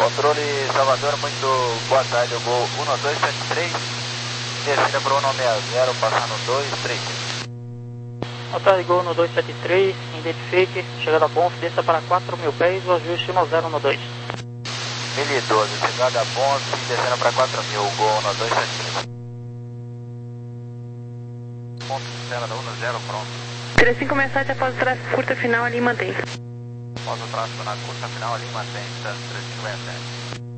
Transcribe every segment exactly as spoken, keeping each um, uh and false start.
Controle Salvador, muito boa tarde, eu vou um dois sete três, descida para o um seis zero, passando dois três. Boa tarde, Gol um dois sete três, identifique, chegada a Bonf, desça para quatro mil pés, o ajuste um zero um dois. mil e doze, chegada a Bonf, descendo para quatro mil, Gol um dois sete três. Ponto de cena da um zero, pronto. três cinco seis sete, após o tráfego curta final, ali mantém. Após o tráfego na curta final, ali mantém, tá? três cinco seis sete.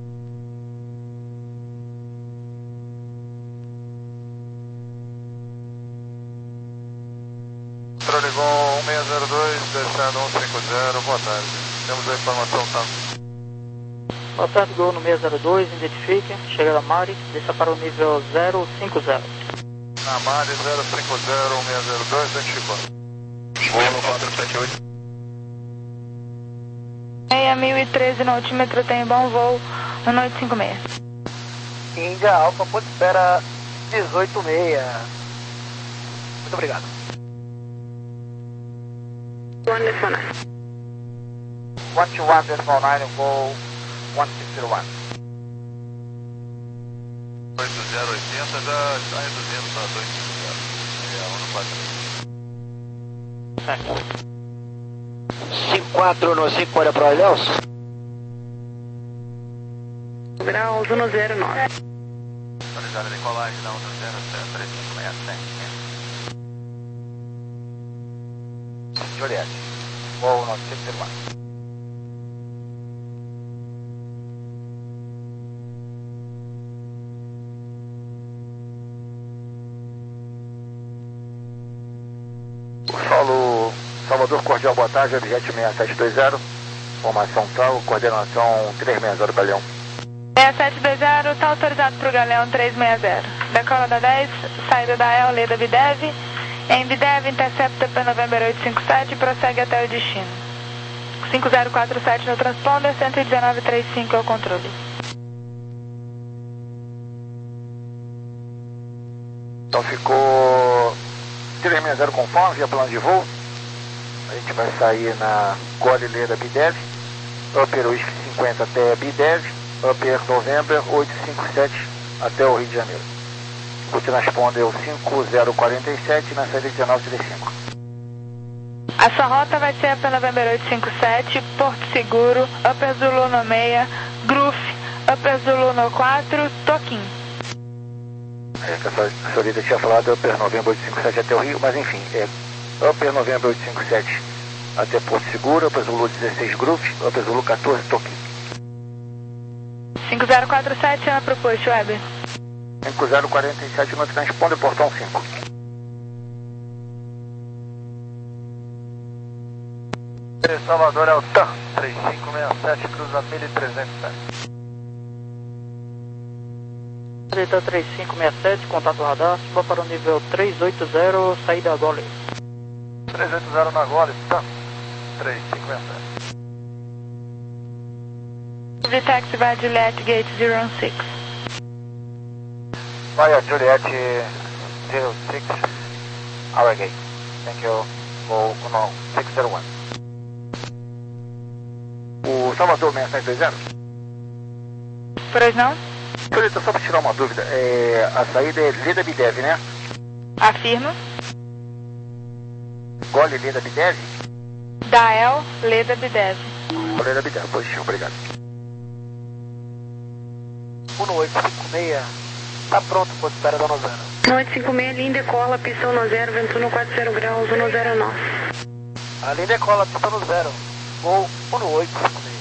Controle Gol um seis zero dois, descendo um cinco zero, boa tarde. Temos a informação, tá? Boa tarde, Gol no seis zero dois, identifique, chegada a Mari, desça para o nível zero cinco zero. Na Mari zero cinco zero, um seis zero dois, identificou. Gol no quatro sete oito. seis mil e treze no altímetro, tem bom voo, um oito cinco seis. Índia Alfa, ponto de espera dezoito seis. Muito obrigado. One decimal nine. one two one decimal nine, voo um seis zero um. oito zero oito zero já está reduzindo para dois cinco zero. É um quatro. Certo. cinco quatro no cinco, olha para o Ilhéus. Graus um zero nove. Atualizada a decolagem da um zero três cinco seis sete. Juliette, voo um seis zero um. Solo Salvador Cordial, boa tarde, objeto seis sete dois zero, formação tal, coordenação três seis zero, Galeão. seis sete dois zero, está autorizado para o Galeão três seis zero. Decola da dez, saída da E L, leda Bidev. Em Bidev, intercepta P November oito cinco sete e prossegue até o destino. cinco zero quatro sete no transponder, cento e dezenove trinta e cinco é o controle. Então ficou três seis zero conforme, via plano de voo. A gente vai sair na Golileira Bidev, Upper Whisky cinquenta até Bidev, Upper November oito cinco sete até o Rio de Janeiro. O transponder é o cinco zero quatro sete na saída dezenove trinta e cinco. A sua rota vai ser a P November oito cinco sete, Porto Seguro, Upper Zulu no seis, Groove, Upper Zulu no quatro, Toquim. É, que a senhorita tinha falado Upper November oito cinco sete até o Rio, mas enfim, é Upper November oito cinco sete até Porto Seguro, Upper Zulu dezesseis Groove, Upper Zulu quatorze Toquim. cinco zero quatro sete é a proposta, Weber. cinco zero quatro sete no transponder, portão cinco. Salvador é o T A M três cinco seis sete, cruza mil e trezentos pés. Delta três cinco seis sete, contato radar, suba para o nível três oito zero, saída Gole. três oito zero na Gole, T A M três cinco seis sete. De taxi vai Juliet Gate zero seis. Vai a Juliet zero seis, our gate. Thank you, voo um seis zero um. O Salvador seis sete dois zero. Pois não? Senhorita, só para tirar uma dúvida, é, a saída é Leda Bidev, né? Afirmo. Gole Leda Bidev? Dael, Leda Bidev. Leda Bidev, positivo, obrigado. um oito cinco seis, está pronto, pode espera da novena. um oito cinco seis, linha decola, pista um zero, vento no quatro zero graus, um zero nove. A linha decola, pista no zero, voo um oito cinco seis.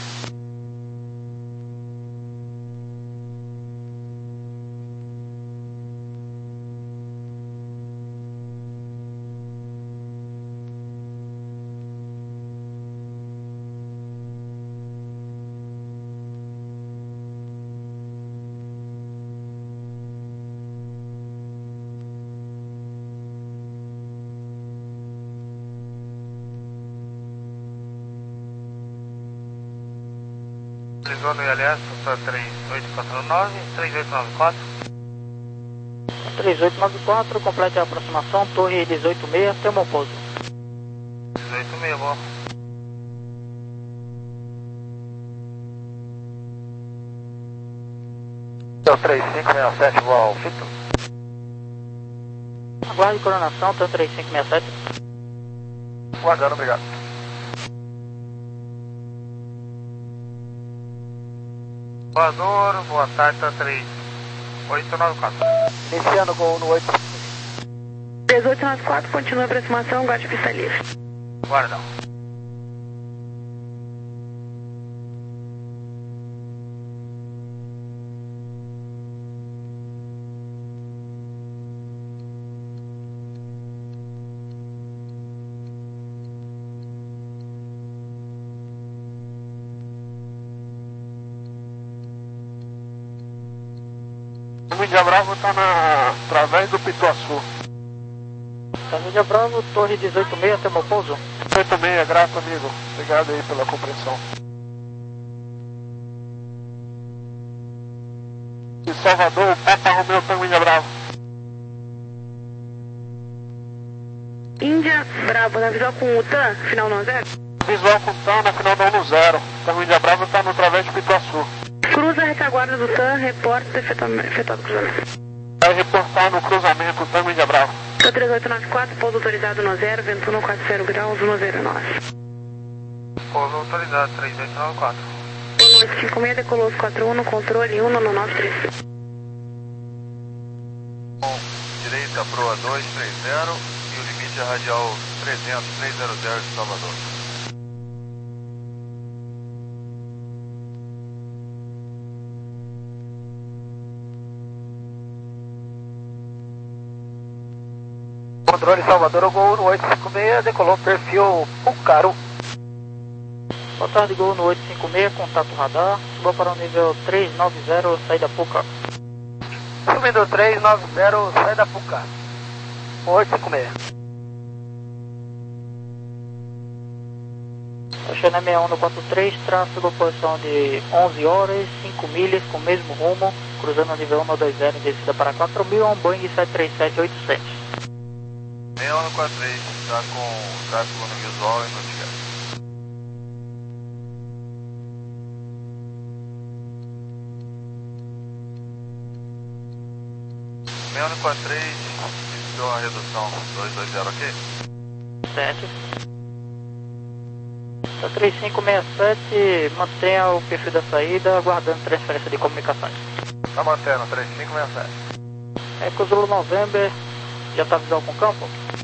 Ligou no I L S, três oito quatro nove, três oito nove quatro. três oito nove quatro, complete a aproximação, torre dezoito seis, temo pouso. dezoito seis, bom. três cinco seis sete, vou ao fito. Aguarde coronação, T três cinco seis sete. Guardando, obrigado. Voador, boa tarde, T três oito nove quatro. Iniciando gol no oito. três oito nove quatro, continua a aproximação, guarde pista livre. Guardão. O Índia Bravo está na através do Pituaçu. Índia Bravo, Torre dezoito seis, até o meu pouso. dezoito seis, grato amigo. Obrigado aí pela compreensão. De Salvador, Papa Romeu, Tango Índia Bravo. Índia Bravo, na visual com o T A M, final não zero. Visual com T A M, na final não no zero. Tango Índia Bravo está no através do Pituaçu. Cruza a retaguarda do T A M, reporta efetuado, efetuado cruzamento. Vai reportar no cruzamento, Tango Índia Bravo. T três oito nove quatro, pouso autorizado no zero, vento no quarenta graus, no zero nove. Pouso autorizado, três oito nove quatro. Boa noite, cinco seis, decolou quatro um, no controle um no nove três. Com direita, proa dois três zero e o limite é radial trezentos, trezentos de Salvador. Controle Salvador, Gol no oito cinco seis, decolou perfil Pucaro. Boa tarde, Gol no oito cinco seis, contato radar. Suba para o nível três nove zero, saída Puca. Subindo três nove zero, saída Puca. oito cinco seis. Baixando M um no quatro três, tráfego, posição de onze horas, cinco milhas, com o mesmo rumo, cruzando o nível um dois zero, em descida para quatro mil, um Boeing sete três sete oito sete. seis um no quatro três, está com tráfego no visual e no ticket. seis um no quatro três, iniciou a redução dois dois zero, ok? sete. T três cinco seis sete, mantenha o perfil da saída, aguardando transferência de comunicações. Está mantendo, três cinco seis sete. Eco Zulu November, já está visual com campo?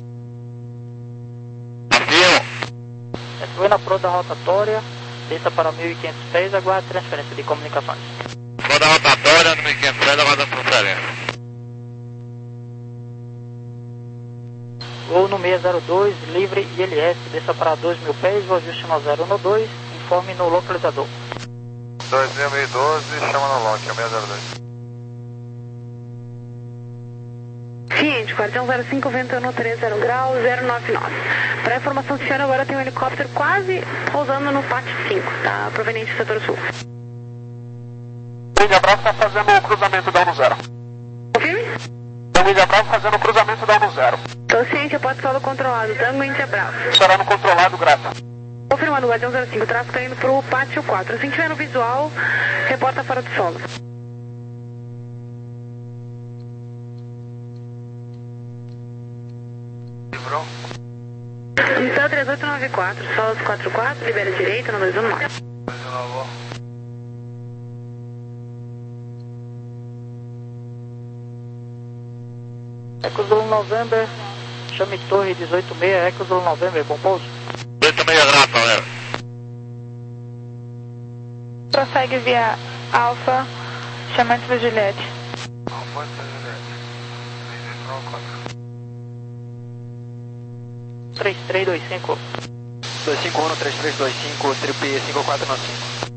Foi na proa da rotatória, desça para mil e quinhentos pés, aguarde transferência de comunicações. Proa da rotatória, no mil e quinhentos pés, aguarda transferência. Gol no seis zero dois, livre I L S, desça para dois mil pés, o ajuste no zero no dois, informe no localizador. dois mil e doze, chama no lock, é seis zero dois. Ciente, quartel zero cinco, vento no trinta graus, zero nove nove. Para a informação do senhor, agora tem um helicóptero quase pousando no P A T cinco, tá? Proveniente do setor sul. Índia Bravo está fazendo o cruzamento da um zero. Confirme? Tango Índia Bravo fazendo o cruzamento da um zero. Tô ciente, pode solo controlado, Tango Índia Bravo. Estará no controlado, grato. Confirmado, Guardião zero cinco, o tráfego está indo pro pátio quatro. Assim que tiver no visual, reporta fora do solo. Livrou? Então, três oito nove quatro, solo quatro quatro, libera direita no dois um nove. dois um nove. Eco Zulu November, chame Torre dezoito seis, Eco Zulu November, com pouso. dezoito seis, grato, galera. Prossegue via Alfa, chamante da Juliette. Alfa, Juliette. três oito nove quatro. três três dois cinco. dois cinco um, três três dois cinco, triple cinco quatro nove cinco.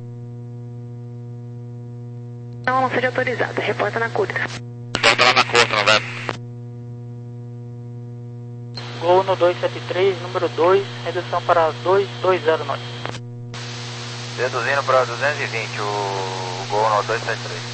Não, não seja autorizada, reporta na curta. Reporta lá na curta, November. Gol no dois sete três, número dois, redução para dois dois zero nove. Reduzindo para duzentos e vinte, o Gol no dois sete três.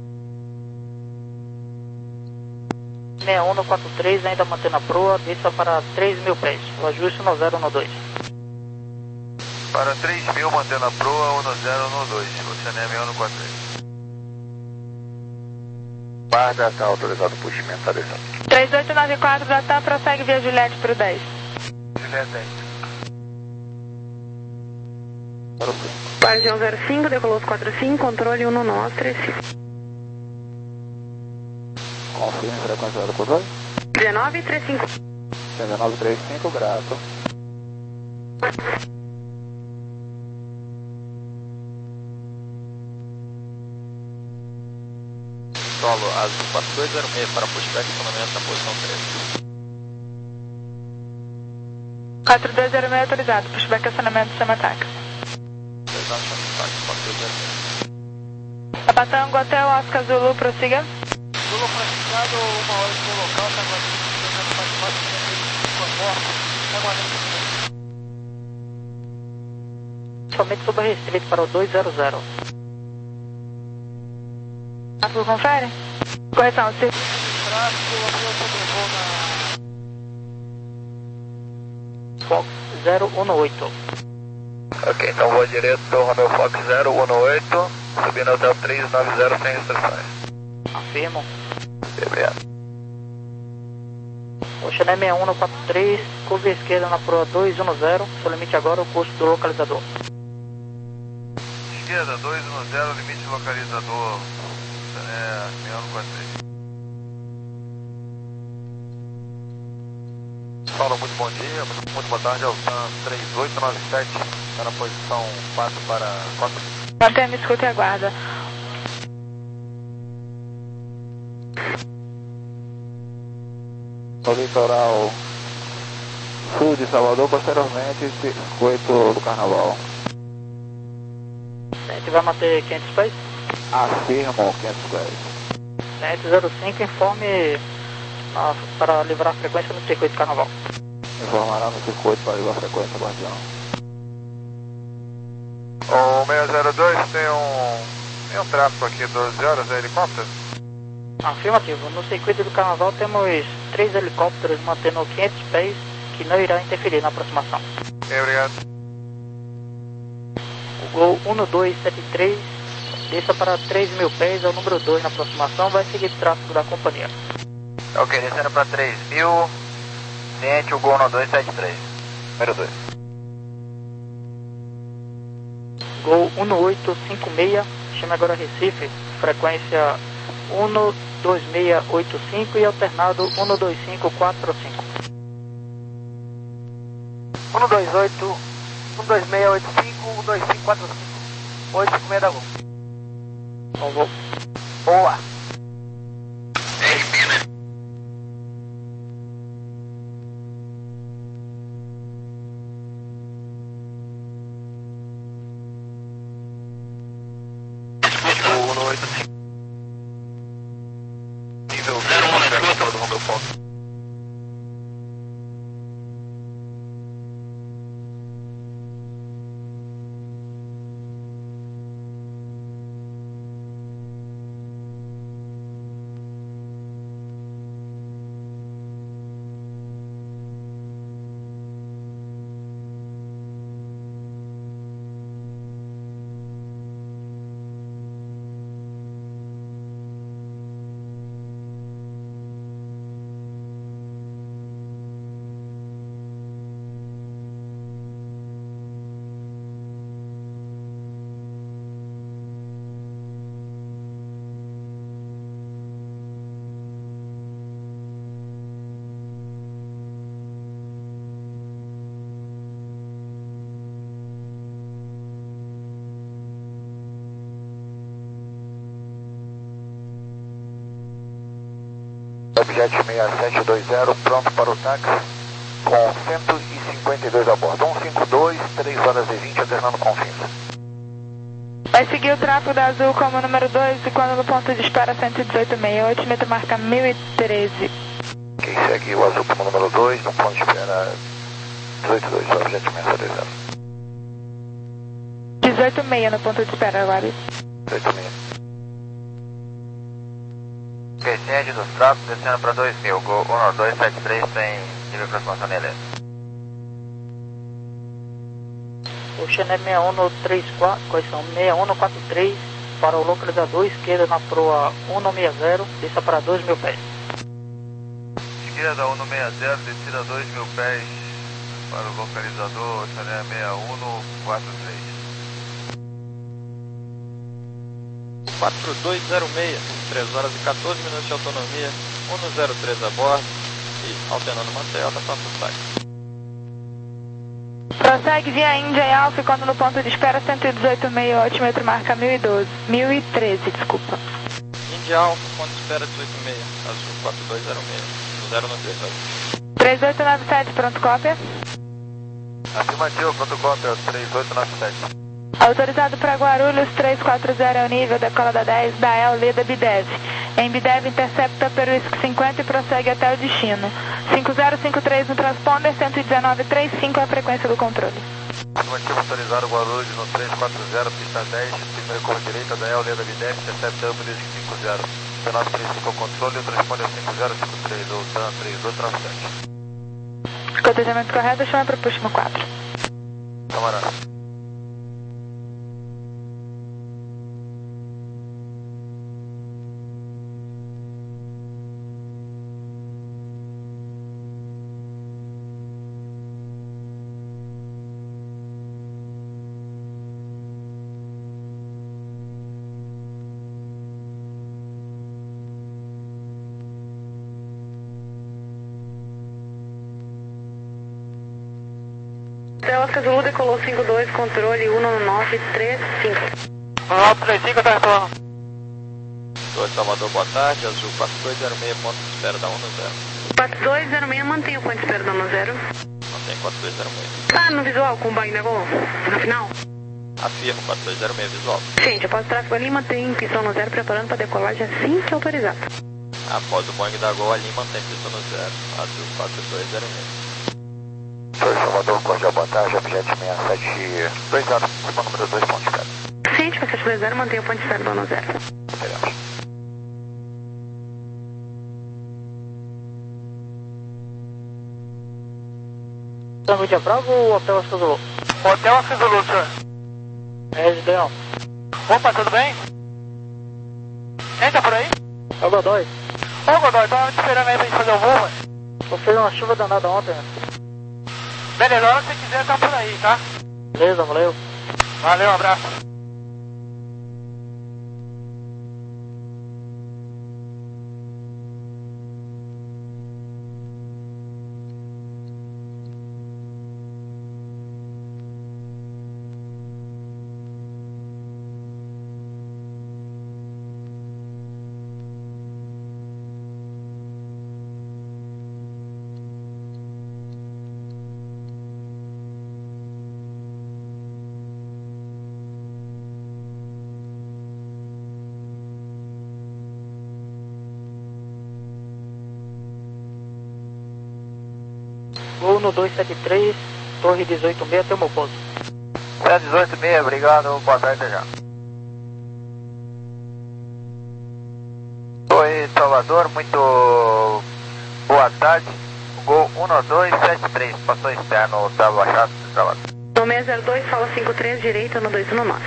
seis um no quatro três, ainda mantendo a proa, desça para três mil pés, o ajuste no zero no dois. Para três mil, mantendo a proa, um no zero no dois, oceaneia seis um no quatro três. Barda, está autorizado o puxamento, está descendo. três oito nove quatro da T A M, prossegue via Juliette para o dez. Juliette dez. Guardião zero cinco, decolou os quatro cinco, controle um no nove três cinco. Confirme, frequência do controle. dezenove trinta e cinco. dezenove trinta e cinco, grato. Solo azul quatro dois zero seis para pushback, estacionamento na posição treze. quatro dois zero seis autorizado, pushback acionamento do Samataca. quatro dois zero seis. Abatango Hotel Oscar Zulu, prossiga. Zulu praticado, uma hora de local, está agora mais fácil de forma. Somente sob restrito para o dois zero zero. Tráfego confere? Correção, se... Fox zero um oito. Ok, então vou direto do Romeo Fox zero um oito, subindo até o três nove zero sem restrições. Afirmo. Obrigado. Oceané seis um quatro três, curva esquerda na proa dois um zero, seu limite agora o custo do localizador. Esquerda, dois um zero, limite localizador. É, seis um quatro três. Paulo, muito bom dia, muito, muito boa tarde, Altan três oito nove sete, está na posição quatro para quatro. Mantendo escuta e aguarda. No litoral sul de Salvador, posteriormente, circuito do Carnaval. A gente vai manter quinhentos pés? Afirmo quinhentos pés. cento zero cinco, informe na, para livrar a frequência no circuito de Carnaval. Informará no circuito para livrar a frequência, guardião. O seis zero dois tem um, tem um tráfego aqui, doze horas, é helicóptero? Afirmativo. No circuito do Carnaval temos três helicópteros mantendo quinhentos pés, que não irá interferir na aproximação. Ok, obrigado. O Gol um dois sete três desça para três mil pés, é o número dois na aproximação, vai seguir o tráfego da companhia. Ok, descendo para três mil, ciente o Gol um dois sete três, número dois. Gol um oito cinco seis, chama agora Recife, frequência um dois seis oito cinco e alternado um dois cinco quatro cinco. um dois oito, um dois seis oito cinco, um dois cinco quatro cinco, oito cinco seis da Gol. Bom voo. Boa. Objet seis sete dois zero, pronto para o táxi, com cento e cinquenta e dois a bordo. cento e cinquenta e dois, três horas e vinte, alternando com fins. Vai seguir o tráfego da Azul como número dois e quando no ponto de espera cento e dezoito vírgula sessenta e oito, meta marca mil e treze. Quem segue o Azul como número dois, no ponto de espera dezoito dois, objet seis sete dois zero. dezoito vírgula sessenta no ponto de espera agora. dezoito seis. Descende dos tráficos, descendo para dois mil, Gol um dois sete três tem nível de aproximação nele. Oceané seis um três quatro, correção, seis um quatro três, para o localizador, esquerda na proa cento e sessenta, desça para dois mil pés. Esquerda cento e sessenta, descida dois mil pés para o localizador, Oceaneia sessenta e um, quarenta e três. quatro dois zero seis, três horas e quatorze minutos de autonomia, cento e três a bordo e alternando manter alta para Fustac. Prossegue via Índia em Alfa, ficando no ponto de espera cento e dezoito vírgula seis, altimetro marca mil e doze, mil e treze, desculpa. Índia Alfa, ponto de espera dezoito vírgula seis, azul quatro dois zero seis, no zero no três, azul. três oito nove sete, pronto cópia. Afirmativo, pronto cópia, três oito nove sete. Autorizado para Guarulhos, três quatro zero é o nível, decola da dez, da El Leda Bidev. Em Bidev, intercepta Peruísque cinquenta e prossegue até o destino. cinco zero cinco três no transponder, cento e dezenove vírgula trinta e cinco é a frequência do controle. Afirmativo, autorizado Guarulhos no três quatro zero, pista dez, primeira curva direita da El Leda Bidev, intercepta Peruísque cinco zero. dezenove trinta e cinco ao controle, o transponder cinco zero cinco três, ou TAM três oito nove sete. Cotejamento correto, chama para o Pushmo quatro. Camarada. Oscar Zulu decolou cinco dois, controle um nove três cinco. um nove três cinco, tá retorno. dois Salvador, boa tarde, azul quatro dois zero seis, ponto de espera da um no zero. quatro dois zero seis, mantém o ponto de espera da um zero. Mantém quatro dois zero seis. Tá no visual com o Boeing da Gol, no final? Afirmo quatro dois zero seis, visual. Gente, após o tráfego ali, mantém pistão no zero, preparando para decolagem assim que autorizado. Após o Boeing da Gol, ali mantém pistão no zero, azul quatro dois zero seis. dois Salvador, cordial, boa tarde, objeto seis sete dois zero, número dois, ponto de espera. Gente, para sete dois zero, mantém o ponto de espera da um zero. Esperamos. Tango de Bravo ou Hotel Oscar Zulu? Hotel Oscar Zulu, senhor. É, Gideon. Opa, tudo bem? Quem tá por aí? É o Godoy. Ô, Godoy, tava te esperando aí pra gente fazer o voo, ué. Eu fiz uma chuva danada ontem. né? Beleza, a hora que você quiser, tá por aí, tá? Beleza, valeu. Valeu, um abraço. Gol no dois sete três, Torre dezoito seis, até o meu pouso. sete dezoito seis, obrigado, boa tarde, até já. Oi, Salvador, muito boa tarde. Gol um dois sete três, passou externo, tá baixado, Salvador. No seis zero dois, fala cinco três, direita no dois um nove.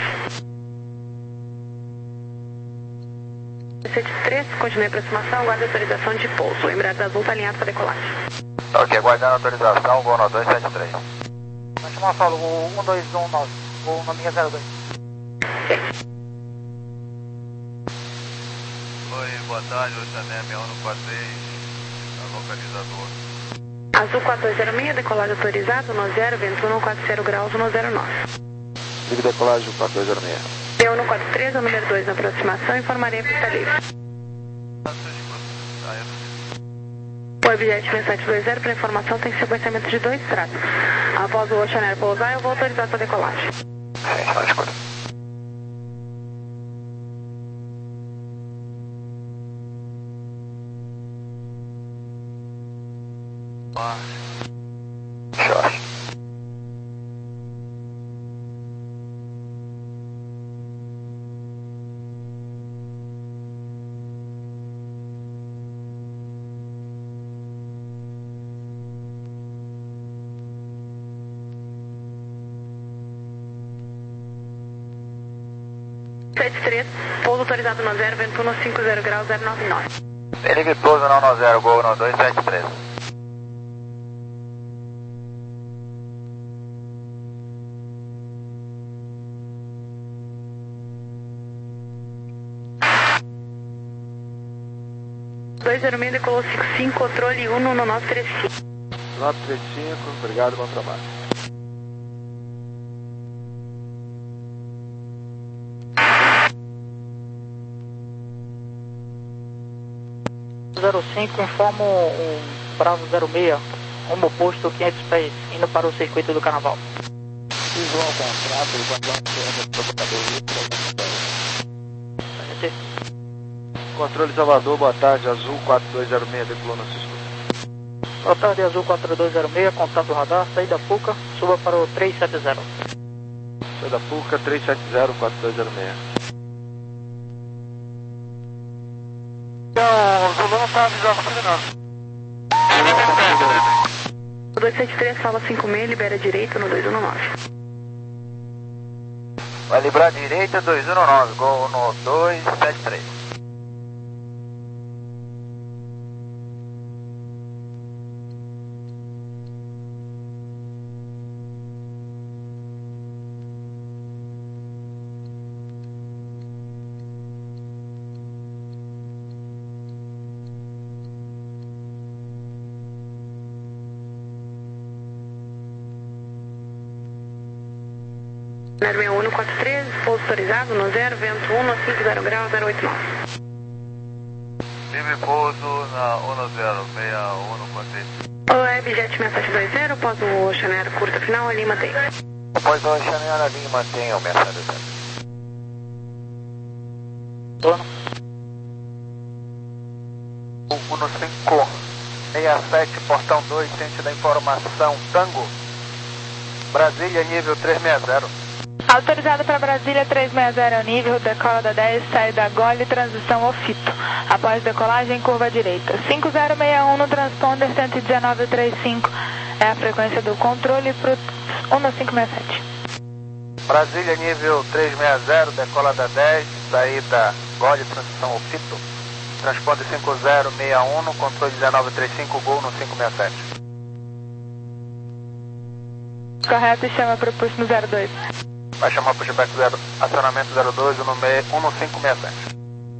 sete três, continue a aproximação, guarda autorização de pouso. O Embraer azul está alinhado para decolagem. Ok, aguardando a autorização, gol no dois sete três. Nós chamamos a fala, o um dois um nove, o nominha zero dois. Oi, boa tarde, Oceaneia sessenta e um quatro três, localizador. Azul quatro dois zero seis, decolagem autorizado no zero, vento um quatro zero graus no zero nove. Ligue decolagem quatro dois zero seis. P um quatro três, o número dois na aproximação, informarei a pista livre. O objeto sete dois zero, para informação, tem sequenciamento de dois tratos. Após o Oceaneer pousar, eu vou autorizar sua decolagem. Sim, só escuta. Jorge. sete três, pouso autorizado no zero, vento um cinco zero graus, zero nove nove. Delivery pouso não no zero, Gol no dois sete três. dois zero seis, decolou cinco cinco, controle um no nove três cinco. nove três cinco, obrigado, bom trabalho. zero cinco, informo um Bravo zero seis, rumo oposto quinhentos pés, indo para o circuito do Carnaval. Fiz um contrato e quando vamos ter o provocador T. Controle Salvador, boa tarde, Azul quatro dois zero seis, decolou no circuito. Boa tarde, Azul quatro dois zero seis, contato radar, saída Puca, suba para o três sete zero. Saída Puca, três sete zero, quatro dois zero seis. Então, o Zulu não está avisando você não. O dois sete três, fala cinco seis, libera direito no dois um nove. Vai liberar direita dois um nove, Gol no dois sete três. zero seis um quatro três, pouso autorizado no zero, vento um cinco zero graus, zero oito nove. Livre pouso na um zero seis um quatro três. O Webjet seis sete dois zero, após o Oceaneiro curta final, ali mantém. Após o Oceaneiro ali, mantenha o sete sete zero. Plano. Uno cinco seis sete, portão dois, ciente da informação, Tango, Brasília, nível três seis zero. Autorizado para Brasília três seis zero, nível, decola da dez, saída Gole, transição ao Fito. Após decolagem, curva direita. cinco zero seis um no transponder cento e dezenove trinta e cinco é a frequência do controle para o um cinco seis sete. Brasília, nível três seis zero, decola da dez, saída Gole, transição ao Fito. Transponder cinco zero seis um, controle dezenove trinta e cinco, Gol no cinco seis sete. Correto, e chama para o push no zero dois. Vai chamar pushback zero, acionamento zero dois, no um cinco seis sete.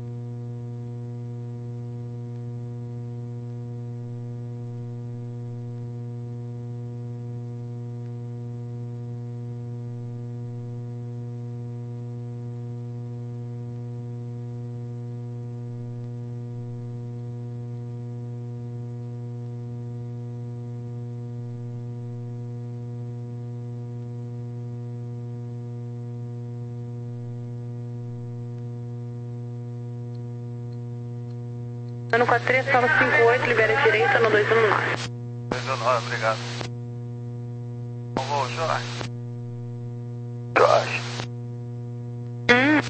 Ano quatro três, fala cinco oito, libera direita no dois um nove. dois um nove, obrigado. Bom voo, Jorge. Jorge. Hum.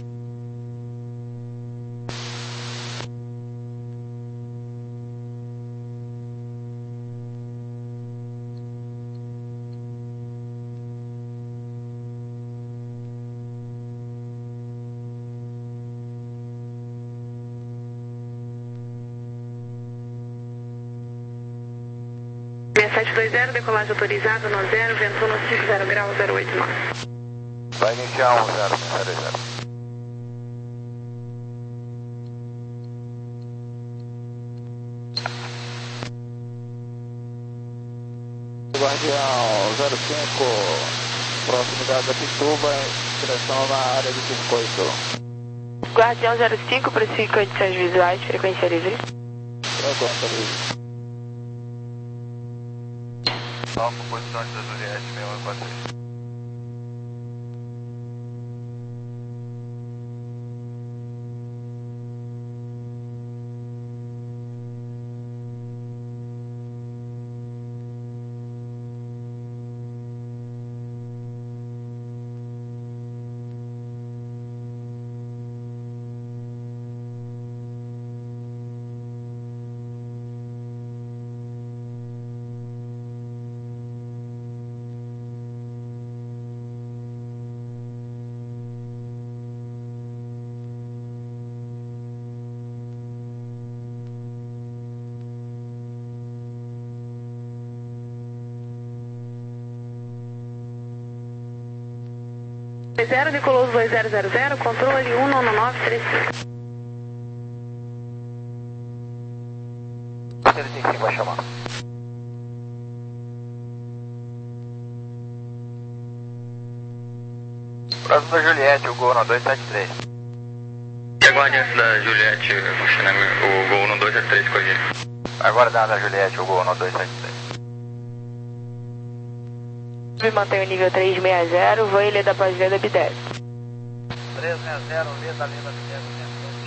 seis sete dois zero, decolagem autorizada no zero, vento um cinco zero graus, zero oito nove. Vai iniciar um zero seis zero. Guardião zero cinco, proximidade da Pituba, direção na área do circuito. Guardião zero cinco, para condições visuais, frequência livre. Frequência livre. Alfa, posição da Juliette seis um quatro três. zero, Nicolas dois zero zero zero, controle um nove nove três cinco. Ele tem que vai chamar. Próximo da Juliette, o Gol no dois sete três. Aguarde antes da Juliette, o Gol no dois sete três com a gente. Aguardando a Juliette, o Gol no dois sete três. Mantém o nível três seis zero, vou Ilha da Paz Leda B dez. três seis zero, Leda, Leda, B dez.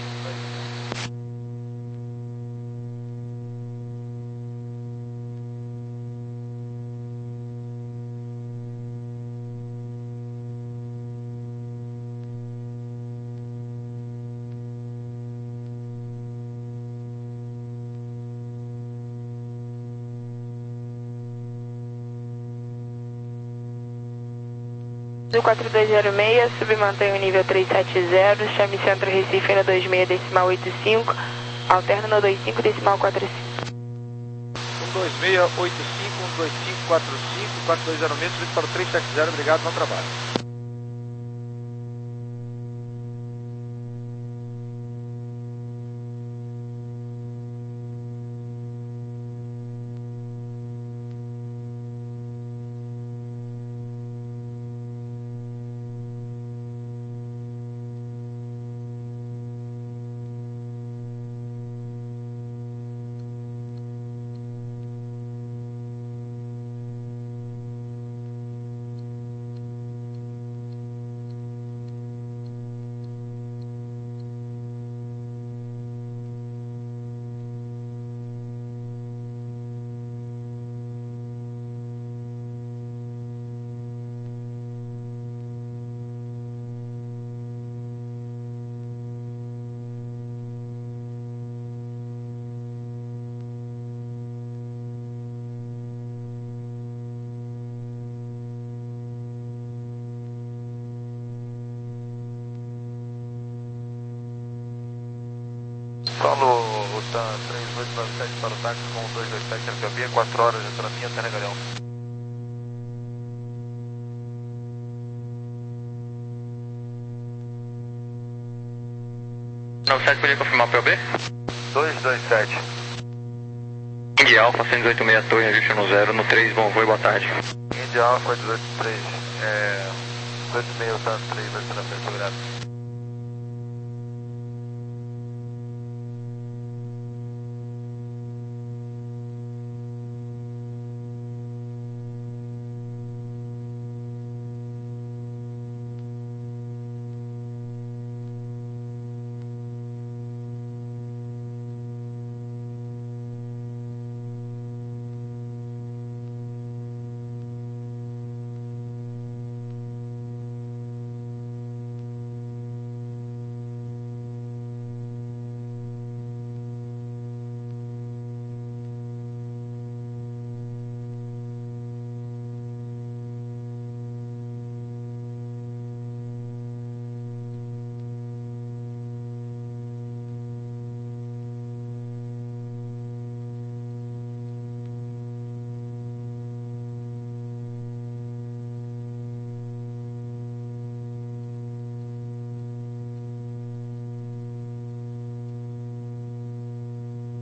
Do quatro dois zero seis, submantém o nível três sete zero, chame Centro Recife no dois seis decimal oito cinco, alterna no dois cinco decimal quatro cinco. um dois seis oito cinco, um dois cinco quatro cinco, quatro dois zero seis, subindo para o três sete zero, obrigado, bom trabalho. Solo o TAM três oito nove sete para o táxi com dois dois sete F B, quatro horas de autonomia até Negarião. noventa e sete, podia confirmar o P O B? dois dois sete. Indy Alpha, cento e dezoito meia torre, ajuste no zero, no três, bom voo e boa tarde. Indy Alpha dezoito três, é... dezoito meio TAM três, vai ser na frente, obrigado.